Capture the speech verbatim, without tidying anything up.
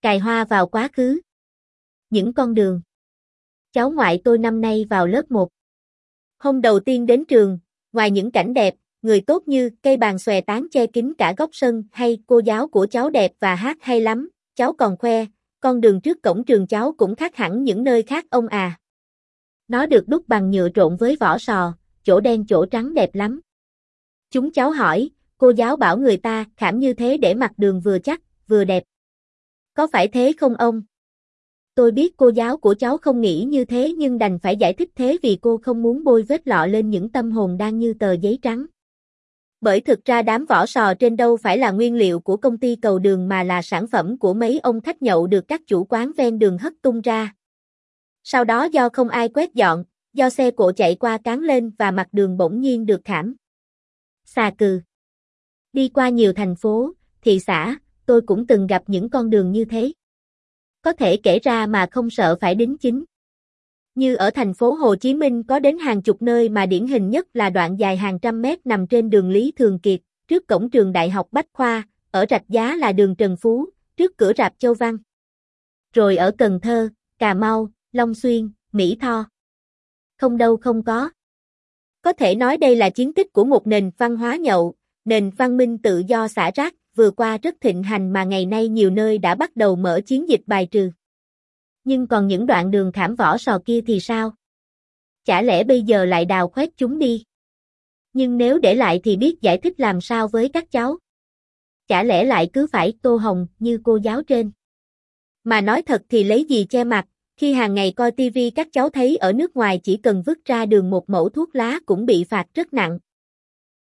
Cài hoa vào quá khứ. Những con đường. Cháu ngoại tôi năm nay vào lớp một. Hôm đầu tiên đến trường, ngoài những cảnh đẹp, người tốt như cây bàn xòe tán che kín cả góc sân hay cô giáo của cháu đẹp và hát hay lắm, cháu còn khoe, con đường trước cổng trường cháu cũng khác hẳn những nơi khác ông à. Nó được đúc bằng nhựa trộn với vỏ sò, chỗ đen chỗ trắng đẹp lắm. Chúng cháu hỏi, cô giáo bảo người ta khảm như thế để mặt đường vừa chắc, vừa đẹp. Có phải thế không ông? Tôi biết cô giáo của cháu không nghĩ như thế nhưng đành phải giải thích thế vì cô không muốn bôi vết lọ lên những tâm hồn đang như tờ giấy trắng. Bởi thực ra đám vỏ sò trên đâu phải là nguyên liệu của công ty cầu đường mà là sản phẩm của mấy ông khách nhậu được các chủ quán ven đường hất tung ra. Sau đó do không ai quét dọn, do xe cộ chạy qua cán lên và mặt đường bỗng nhiên được khảm. Xà cừ. Đi qua nhiều thành phố, thị xã, tôi cũng từng gặp những con đường như thế. Có thể kể ra mà không sợ phải đính chính. Như ở thành phố Hồ Chí Minh có đến hàng chục nơi mà điển hình nhất là đoạn dài hàng trăm mét nằm trên đường Lý Thường Kiệt, trước cổng trường Đại học Bách Khoa, ở Rạch Giá là đường Trần Phú, trước cửa rạp Châu Văn. Rồi ở Cần Thơ, Cà Mau, Long Xuyên, Mỹ Tho. Không đâu không có. Có thể nói đây là chiến tích của một nền văn hóa nhậu, nền văn minh tự do xả rác, vừa qua rất thịnh hành mà ngày nay nhiều nơi đã bắt đầu mở chiến dịch bài trừ. Nhưng còn những đoạn đường khảm vỏ sò kia thì sao? Chả lẽ bây giờ lại đào khoét chúng đi? Nhưng nếu để lại thì biết giải thích làm sao với các cháu? Chả lẽ lại cứ phải tô hồng như cô giáo trên? Mà nói thật thì lấy gì che mặt, khi hàng ngày coi tivi các cháu thấy ở nước ngoài chỉ cần vứt ra đường một mẩu thuốc lá cũng bị phạt rất nặng.